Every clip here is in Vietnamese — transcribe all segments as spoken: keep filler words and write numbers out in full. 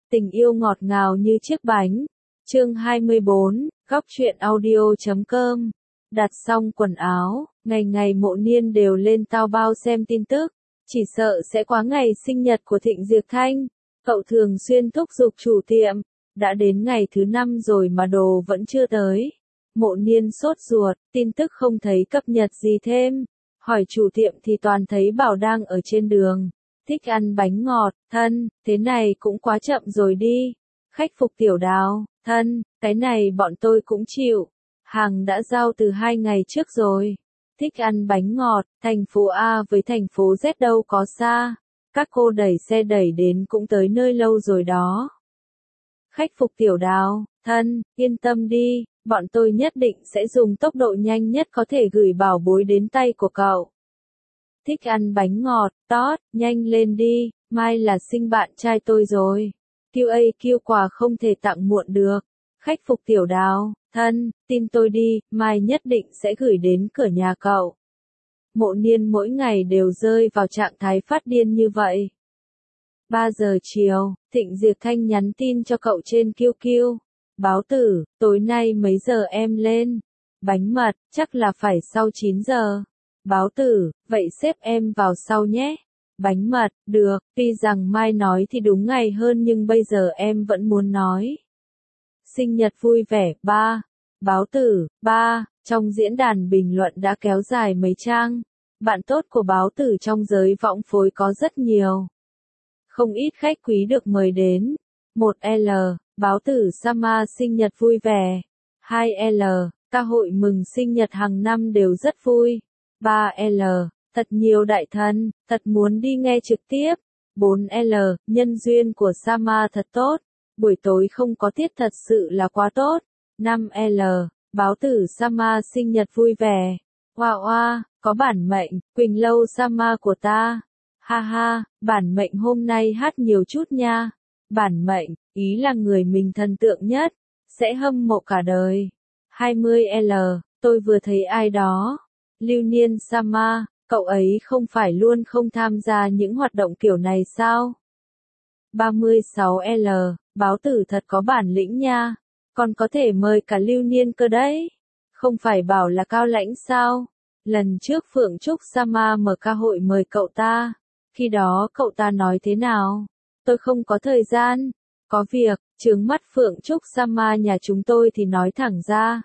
Tình yêu ngọt ngào như chiếc bánh. Chương hai mươi bốn, góc truyện audio chấm com. Đặt xong quần áo, ngày ngày Mộ Niên đều lên tao bao xem tin tức. Chỉ sợ sẽ quá ngày sinh nhật của Thịnh Diệp Thanh. Cậu thường xuyên thúc giục chủ tiệm. Đã đến ngày thứ năm rồi mà đồ vẫn chưa tới. Mộ Niên sốt ruột, tin tức không thấy cập nhật gì thêm. Hỏi chủ tiệm thì toàn thấy bảo đang ở trên đường. Thích ăn bánh ngọt, thân, thế này cũng quá chậm rồi đi. Khách phục Tiểu Đào, thân, cái này bọn tôi cũng chịu. Hàng đã giao từ hai ngày trước rồi. Thích ăn bánh ngọt, thành phố A với thành phố Z đâu có xa. Các cô đẩy xe đẩy đến cũng tới nơi lâu rồi đó. Khách phục Tiểu Đào, thân, yên tâm đi, bọn tôi nhất định sẽ dùng tốc độ nhanh nhất có thể gửi bảo bối đến tay của cậu. Thích ăn bánh ngọt, tót, nhanh lên đi, mai là sinh bạn trai tôi rồi. quy a quy quà không thể tặng muộn được. Khách phục Tiểu Đào, thân, tin tôi đi, mai nhất định sẽ gửi đến cửa nhà cậu. Mộ Niên mỗi ngày đều rơi vào trạng thái phát điên như vậy. ba giờ chiều, Thịnh Diệp Thanh nhắn tin cho cậu trên quy quy. Báo tử, tối nay mấy giờ em lên? Bánh mật, chắc là phải sau chín giờ. Báo tử, vậy xếp em vào sau nhé. Bánh mật, được, tuy rằng mai nói thì đúng ngày hơn nhưng bây giờ em vẫn muốn nói. Sinh nhật vui vẻ, ba. Báo tử, ba, trong diễn đàn bình luận đã kéo dài mấy trang. Bạn tốt của báo tử trong giới võng phối có rất nhiều. Không ít khách quý được mời đến. một L, báo tử Sama sinh nhật vui vẻ. hai L, ca hội mừng sinh nhật hàng năm đều rất vui. ba L, thật nhiều đại thần, thật muốn đi nghe trực tiếp. bốn L, nhân duyên của Sama thật tốt. Buổi tối không có tiết thật sự là quá tốt. năm L, báo tử Sama sinh nhật vui vẻ. Wow wow, có bản mệnh, Quỳnh Lâu Sama của ta. Ha ha, bản mệnh hôm nay hát nhiều chút nha. Bản mệnh, ý là người mình thần tượng nhất, sẽ hâm mộ cả đời. hai mươi L, tôi vừa thấy ai đó. Lưu Niên Sama, cậu ấy không phải luôn không tham gia những hoạt động kiểu này sao? ba mươi sáu L, báo tử thật có bản lĩnh nha. Còn có thể mời cả Lưu Niên cơ đấy. Không phải bảo là cao lãnh sao? Lần trước Phượng Trúc Sama mở ca hội mời cậu ta. Khi đó cậu ta nói thế nào? Tôi không có thời gian. Có việc, chướng mắt Phượng Trúc Sama nhà chúng tôi thì nói thẳng ra.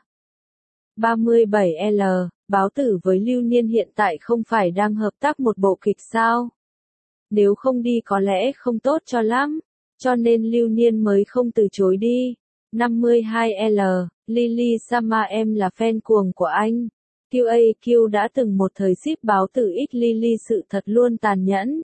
ba mươi bảy L, báo tử với Lưu Niên hiện tại không phải đang hợp tác một bộ kịch sao? Nếu không đi có lẽ không tốt cho lắm, cho nên Lưu Niên mới không từ chối đi. năm mươi hai L, Lily Sama em là fan cuồng của anh. quy a quy đã từng một thời ship báo tử X Lily sự thật luôn tàn nhẫn.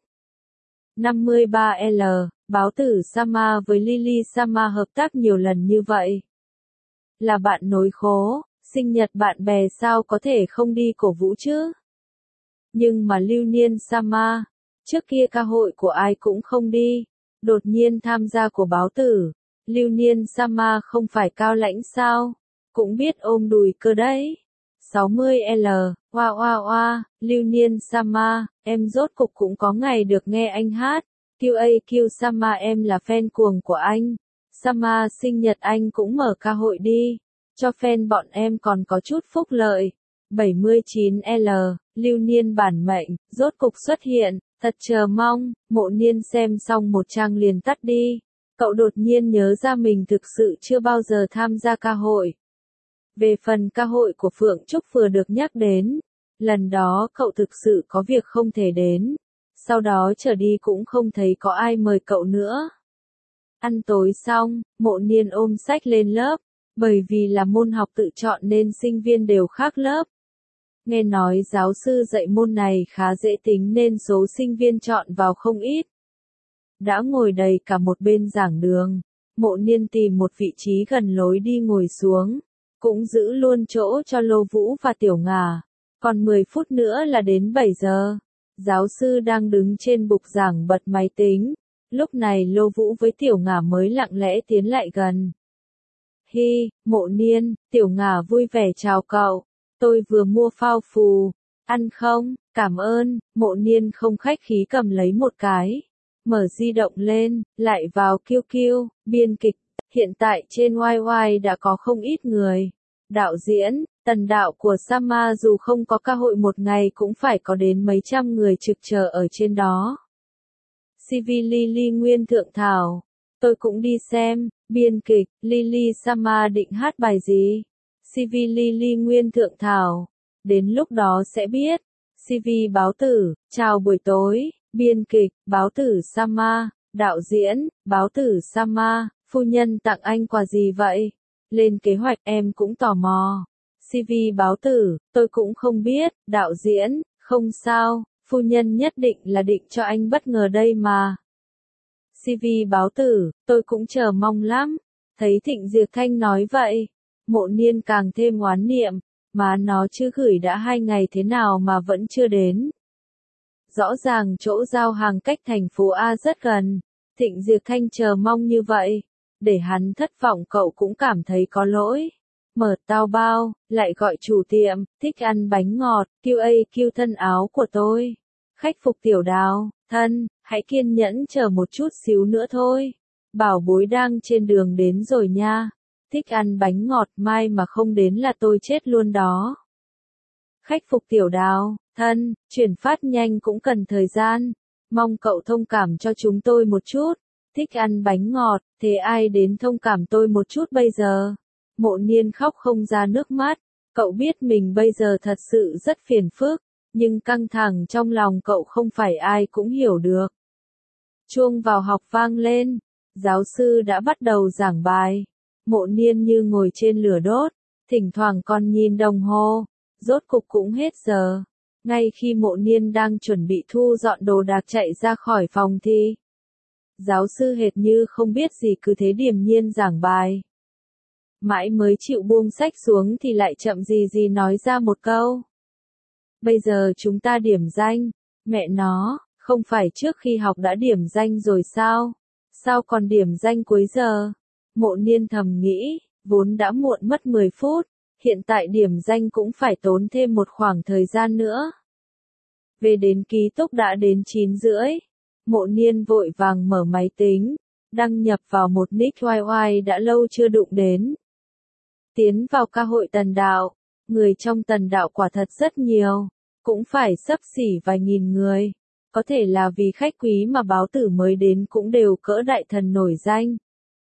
năm mươi ba L, báo tử Sama với Lily Sama hợp tác nhiều lần như vậy. Là bạn nối khố, sinh nhật bạn bè sao có thể không đi cổ vũ chứ? Nhưng mà Lưu Niên Sama, trước kia ca hội của ai cũng không đi, đột nhiên tham gia của báo tử. Lưu Niên Sama không phải cao lãnh sao? Cũng biết ôm đùi cơ đấy. sáu mươi L, wow wow wow, Lưu Niên Sama, em rốt cục cũng có ngày được nghe anh hát. quy a quy Sama em là fan cuồng của anh. Sama sinh nhật anh cũng mở ca hội đi. Cho fan bọn em còn có chút phúc lợi. bảy mươi chín L, Lưu Niên bản mệnh, rốt cục xuất hiện, thật chờ mong. Mộ Niên xem xong một trang liền tắt đi. Cậu đột nhiên nhớ ra mình thực sự chưa bao giờ tham gia ca hội. Về phần ca hội của Phượng Trúc vừa được nhắc đến, lần đó cậu thực sự có việc không thể đến. Sau đó trở đi cũng không thấy có ai mời cậu nữa. Ăn tối xong, Mộ Niên ôm sách lên lớp, bởi vì là môn học tự chọn nên sinh viên đều khác lớp. Nghe nói giáo sư dạy môn này khá dễ tính nên số sinh viên chọn vào không ít. Đã ngồi đầy cả một bên giảng đường, Mộ Niên tìm một vị trí gần lối đi ngồi xuống, cũng giữ luôn chỗ cho Lô Vũ và Tiểu Ngà. Còn mười phút nữa là đến bảy giờ. Giáo sư đang đứng trên bục giảng bật máy tính. Lúc này Lô Vũ với Tiểu Ngà mới lặng lẽ tiến lại gần. Hi, Mộ Niên, Tiểu Ngà vui vẻ chào cậu. Tôi vừa mua phao phù. Ăn không? Cảm ơn. Mộ Niên không khách khí cầm lấy một cái. Mở di động lên, lại vào kiu kiu, biên kịch. Hiện tại trên Y Y đã có không ít người. Đạo diễn, tần đạo của Sama dù không có cơ hội một ngày cũng phải có đến mấy trăm người trực chờ ở trên đó. xê vê Lily Nguyên Thượng Thảo. Tôi cũng đi xem, biên kịch, Lily Sama định hát bài gì? xê vê Lily Nguyên Thượng Thảo. Đến lúc đó sẽ biết. xê vê Báo Tử, chào buổi tối, biên kịch, Báo Tử Sama, đạo diễn, Báo Tử Sama, phu nhân tặng anh quà gì vậy? Lên kế hoạch em cũng tò mò. xê vê Báo Tử, tôi cũng không biết, đạo diễn, không sao, phu nhân nhất định là định cho anh bất ngờ đây mà. xê vê Báo Tử, tôi cũng chờ mong lắm. Thấy Thịnh Diệp Thanh nói vậy, Mộ Niên càng thêm oán niệm, mà nó chưa gửi đã hai ngày thế nào mà vẫn chưa đến. Rõ ràng chỗ giao hàng cách thành phố A rất gần, Thịnh Diệp Thanh chờ mong như vậy, để hắn thất vọng cậu cũng cảm thấy có lỗi. Mở tao bao, lại gọi chủ tiệm, thích ăn bánh ngọt, Q A Q thân áo của tôi. Khách phục Tiểu Đào, thân, hãy kiên nhẫn chờ một chút xíu nữa thôi. Bảo bối đang trên đường đến rồi nha. Thích ăn bánh ngọt, mai mà không đến là tôi chết luôn đó. Khách phục Tiểu Đào, thân, chuyển phát nhanh cũng cần thời gian. Mong cậu thông cảm cho chúng tôi một chút. Thích ăn bánh ngọt, thế ai đến thông cảm tôi một chút bây giờ? Mộ Niên khóc không ra nước mắt. Cậu biết mình bây giờ thật sự rất phiền phức, nhưng căng thẳng trong lòng cậu không phải ai cũng hiểu được. Chuông vào học vang lên. Giáo sư đã bắt đầu giảng bài. Mộ Niên như ngồi trên lửa đốt, thỉnh thoảng còn nhìn đồng hồ. Rốt cục cũng hết giờ. Ngay khi Mộ Niên đang chuẩn bị thu dọn đồ đạc chạy ra khỏi phòng thì giáo sư hệt như không biết gì cứ thế điềm nhiên giảng bài. Mãi mới chịu buông sách xuống thì lại chậm gì gì nói ra một câu. Bây giờ chúng ta điểm danh. Mẹ nó, không phải trước khi học đã điểm danh rồi sao? Sao còn điểm danh cuối giờ? Mộ Niên thầm nghĩ, vốn đã muộn mất mười phút, hiện tại điểm danh cũng phải tốn thêm một khoảng thời gian nữa. Về đến ký túc đã đến chín rưỡi. Mộ Niên vội vàng mở máy tính, đăng nhập vào một nick Y Y đã lâu chưa đụng đến. Tiến vào ca hội Tần Đạo, người trong Tần Đạo quả thật rất nhiều, cũng phải xấp xỉ vài nghìn người. Có thể là vì khách quý mà Báo Tử mới đến cũng đều cỡ đại thần nổi danh.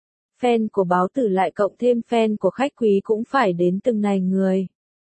Fan của Báo Tử lại cộng thêm fan của khách quý cũng phải đến từng này người.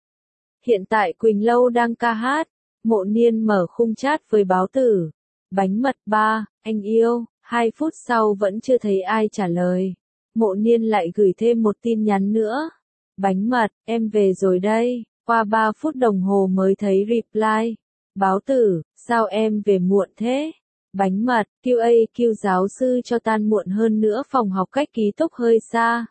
Hiện tại Quỳnh Lâu đang ca hát, Mộ Niên mở khung chat với Báo Tử. Bánh mật ba, anh yêu, hai phút sau vẫn chưa thấy ai trả lời. Mộ Niên lại gửi thêm một tin nhắn nữa. Bánh mật, em về rồi đây, qua ba phút đồng hồ mới thấy reply. Báo Tử, sao em về muộn thế? Bánh mật, Q A Q giáo sư cho tan muộn hơn nữa phòng học cách ký túc hơi xa.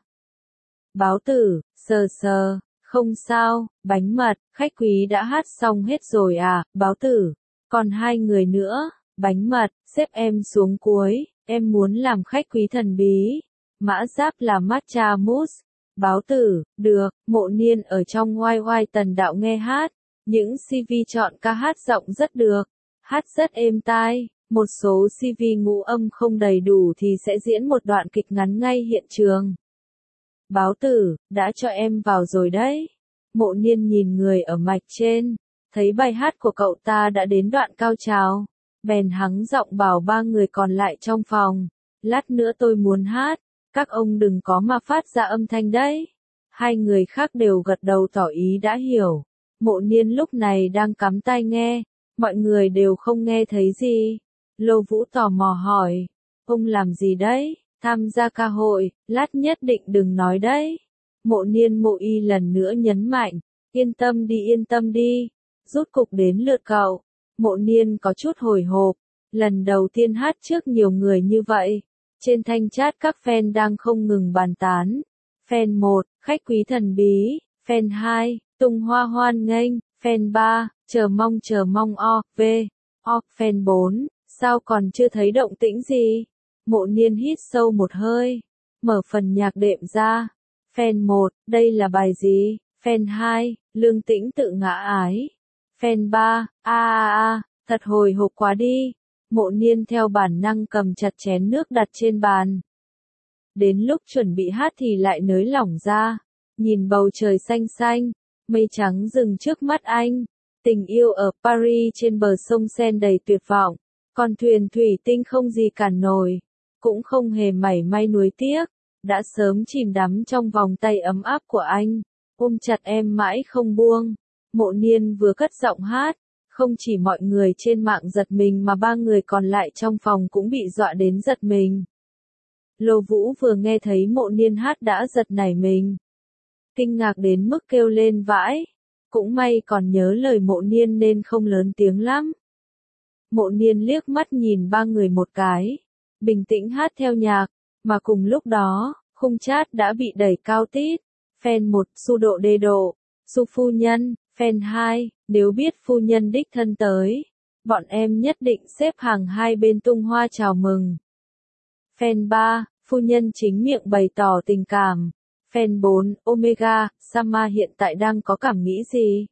Báo Tử, sờ sờ, không sao, bánh mật, khách quý đã hát xong hết rồi à, Báo Tử, còn hai người nữa, bánh mật, xếp em xuống cuối, em muốn làm khách quý thần bí. Mã giáp là matcha mousse. Báo Tử, được, Mộ Niên ở trong Y Y Tần Đạo nghe hát. Những xê vê chọn ca hát giọng rất được, hát rất êm tai. Một số xê vê ngũ âm không đầy đủ thì sẽ diễn một đoạn kịch ngắn ngay hiện trường. Báo Tử, đã cho em vào rồi đấy. Mộ Niên nhìn người ở mạch trên, thấy bài hát của cậu ta đã đến đoạn cao trào, bèn hắng giọng bảo ba người còn lại trong phòng, lát nữa tôi muốn hát, các ông đừng có mà phát ra âm thanh đấy. Hai người khác đều gật đầu tỏ ý đã hiểu. Mộ Niên lúc này đang cắm tai nghe, mọi người đều không nghe thấy gì. Lô Vũ tò mò hỏi, ông làm gì đấy? Tham gia ca hội, lát nhất định đừng nói đấy. Mộ Niên Mộ Y lần nữa nhấn mạnh, yên tâm đi yên tâm đi, rút cục đến lượt cậu. Mộ Niên có chút hồi hộp, lần đầu tiên hát trước nhiều người như vậy. Trên thanh chat các fan đang không ngừng bàn tán. Fan một, khách quý thần bí. Fan hai, tung hoa hoan nghênh. Fan ba, chờ mong chờ mong o, v, o. Fan bốn, sao còn chưa thấy động tĩnh gì? Mộ Niên hít sâu một hơi, mở phần nhạc đệm ra. Fan một, đây là bài gì? Fan hai, Lương Tĩnh tự ngã ái. Fan ba, a a a, thật hồi hộp quá đi. Mộ Niên theo bản năng cầm chặt chén nước đặt trên bàn. Đến lúc chuẩn bị hát thì lại nới lỏng ra, nhìn bầu trời xanh xanh, mây trắng dừng trước mắt anh. Tình yêu ở Paris trên bờ sông Seine đầy tuyệt vọng, con thuyền thủy tinh không gì cản nổi, cũng không hề mảy may nuối tiếc, đã sớm chìm đắm trong vòng tay ấm áp của anh, ôm chặt em mãi không buông. Mộ Niên vừa cất giọng hát, không chỉ mọi người trên mạng giật mình mà ba người còn lại trong phòng cũng bị dọa đến giật mình. Lô Vũ vừa nghe thấy Mộ Niên hát đã giật nảy mình, kinh ngạc đến mức kêu lên vãi, cũng may còn nhớ lời Mộ Niên nên không lớn tiếng lắm. Mộ Niên liếc mắt nhìn ba người một cái, bình tĩnh hát theo nhạc, mà cùng lúc đó, khung chat đã bị đẩy cao tít. Fan một, Su độ đê độ, Su phu nhân. Fan hai, nếu biết phu nhân đích thân tới, bọn em nhất định xếp hàng hai bên tung hoa chào mừng. Fan ba, phu nhân chính miệng bày tỏ tình cảm. Fan bốn, Omega, Sama hiện tại đang có cảm nghĩ gì?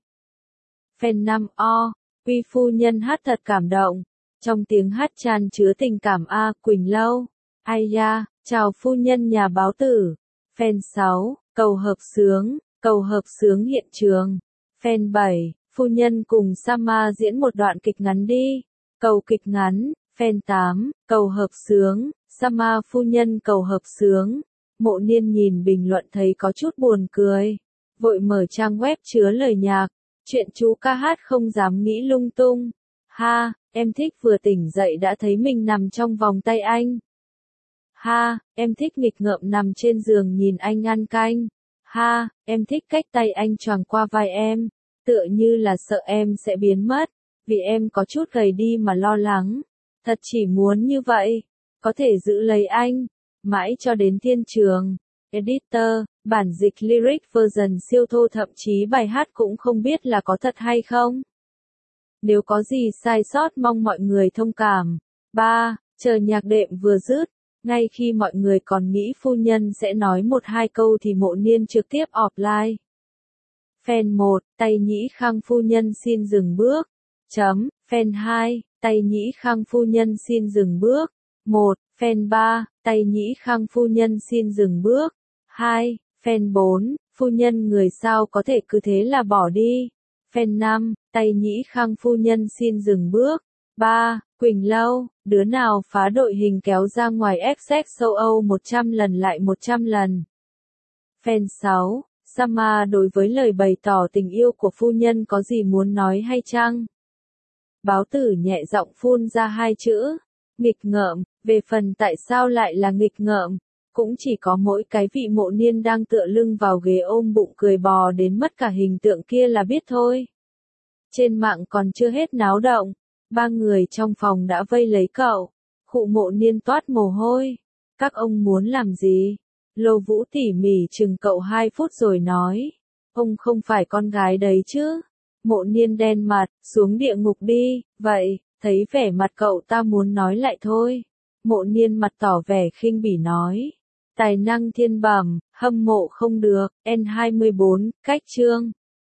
Fan năm, O, Uy phu nhân hát thật cảm động. Trong tiếng hát tràn chứa tình cảm A, Quỳnh Lâu. Ai da, chào phu nhân nhà báo tử. Fan sáu, cầu hợp sướng, cầu hợp sướng hiện trường. Fan bảy, phu nhân cùng Sama diễn một đoạn kịch ngắn đi. Cầu kịch ngắn. Fan tám, cầu hợp sướng, Sama phu nhân cầu hợp sướng. Mộ Niên nhìn bình luận thấy có chút buồn cười, vội mở trang web chứa lời nhạc, chuyện chú ca hát không dám nghĩ lung tung. Ha, em thích vừa tỉnh dậy đã thấy mình nằm trong vòng tay anh. Ha, em thích nghịch ngợm nằm trên giường nhìn anh ăn canh. Ha, em thích cách tay anh choàng qua vai em, tựa như là sợ em sẽ biến mất, vì em có chút gầy đi mà lo lắng. Thật chỉ muốn như vậy, có thể giữ lấy anh, mãi cho đến thiên trường. Editor, bản dịch lyric version siêu thô, thậm chí bài hát cũng không biết là có thật hay không. Nếu có gì sai sót mong mọi người thông cảm. ba. Chờ nhạc đệm vừa dứt, ngay khi mọi người còn nghĩ phu nhân sẽ nói một hai câu thì Mộ Niên trực tiếp offline. Fan một, Tay Nhĩ Khang phu nhân xin dừng bước. Chấm. Fan hai, Tay Nhĩ Khang phu nhân xin dừng bước. một. Fan ba, Tay Nhĩ Khang phu nhân xin dừng bước. hai. Fan bốn, phu nhân người sao có thể cứ thế là bỏ đi. Fan năm, Tay Nhĩ Khang phu nhân xin dừng bước. ba. Quỳnh Lâu, đứa nào phá đội hình kéo ra ngoài ép ét châu Âu một trăm lần lại một trăm lần. Fan sáu, Sama đối với lời bày tỏ tình yêu của phu nhân có gì muốn nói hay chăng? Báo tử nhẹ giọng phun ra hai chữ, nghịch ngợm. Về phần tại sao lại là nghịch ngợm, cũng chỉ có mỗi cái vị Mộ Niên đang tựa lưng vào ghế ôm bụng cười bò đến mất cả hình tượng kia là biết thôi. Trên mạng còn chưa hết náo động, ba người trong phòng đã vây lấy cậu. Khụ Mộ Niên toát mồ hôi. Các ông muốn làm gì? Lô Vũ tỉ mỉ chừng cậu hai phút rồi nói. Ông không phải con gái đấy chứ? Mộ Niên đen mặt, xuống địa ngục đi. Vậy, thấy vẻ mặt cậu ta muốn nói lại thôi. Mộ Niên mặt tỏ vẻ khinh bỉ nói. Tài năng thiên bẩm, hâm mộ không được. N hai mươi bốn, cách chương.